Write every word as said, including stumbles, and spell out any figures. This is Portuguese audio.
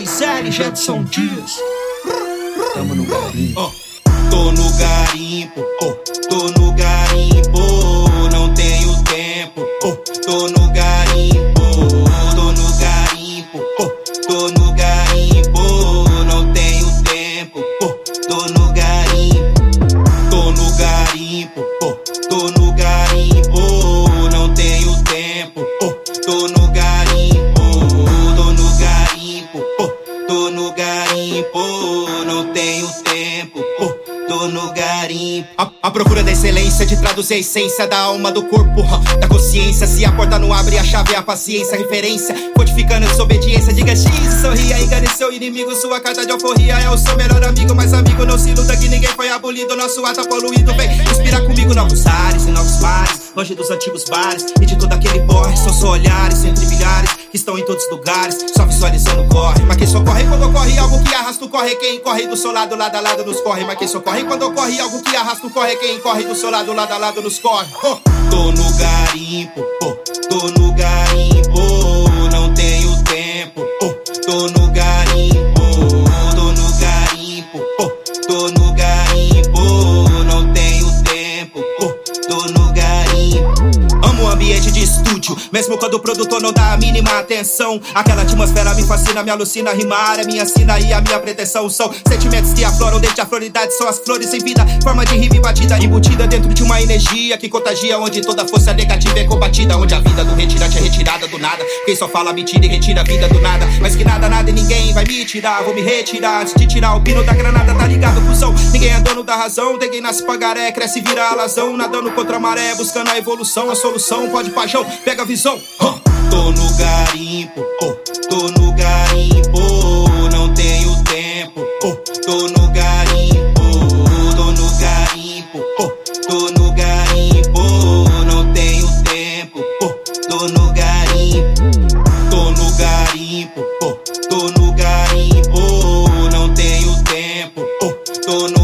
três L, Jetson Dias. Tamo no garimpo. Oh, tô no garimpo, oh, tô no garimpo, não tenho tempo, oh, tô no garimpo, tô no garimpo, oh, tô no garimpo, não tenho tempo, oh, tô no garimpo, tô no garimpo, oh, tô no garimpo, não tenho tempo, oh, tô no garimpo, tô no garimpo, oh, tô no garimpo, não tenho tempo, oh, tô no garimpo. A, a procura da excelência, de traduzir a essência da alma, do corpo, uh, da consciência. Se a porta não abre, a chave é a paciência, referência, codificando a desobediência. Diga X, sorria, engane seu inimigo. Sua carta de alforria é o seu melhor amigo. Mas amigo, não se iluda que ninguém foi abolido. Nosso ar tá poluído, vem inspirar comigo novos ares e novos mares, longe dos antigos bares e de todo aquele porre. São só olhares entre milhares que estão em todos os lugares, só visualizando corre. Mas quem socorre quando ocorre algo que arrasta o corre. Quem corre do seu lado, lado a lado nos corre. Mas quem socorre quando ocorre algo que arrasta o corre. Quem corre do seu lado, lado a lado nos corre. Oh. Tô no garimpo, oh, tô no garimpo, não tenho tempo, oh, tô no garimpo, tô no garimpo, oh, tô no garimpo, não tenho tempo, oh, tô no garimpo. Amo o ambiente de estúdio, mesmo quando o produtor não dá a mínima atenção. Aquela atmosfera me fascina, me alucina. Rimar é minha sina e a minha pretensão. São sentimentos que afloram desde a floridade. São as flores em vida, forma de rima e batida, embutida dentro de uma energia que contagia, onde toda força negativa é combatida, onde a vida do retirante é retirada do nada. Quem só fala mentira e retira a vida do nada. Mas que nada, nada e ninguém vai me tirar. Vou me retirar antes de tirar o pino da granada. Tá ligado, cuzão? Ninguém é dono da razão. Tem quem nasce pagaré, cresce e vira alazão, nadando contra a maré, buscando a evolução. A solução pode paixão, pega a visão. uh. Tô no garimpo, oh, tô no garimpo, não tenho tempo, oh, tô no garimpo, tô no garimpo, oh, tô no garimpo, não tenho tempo, oh, tô no garimpo, tô no garimpo, oh, tô no garimpo, não tenho tempo, oh, tô no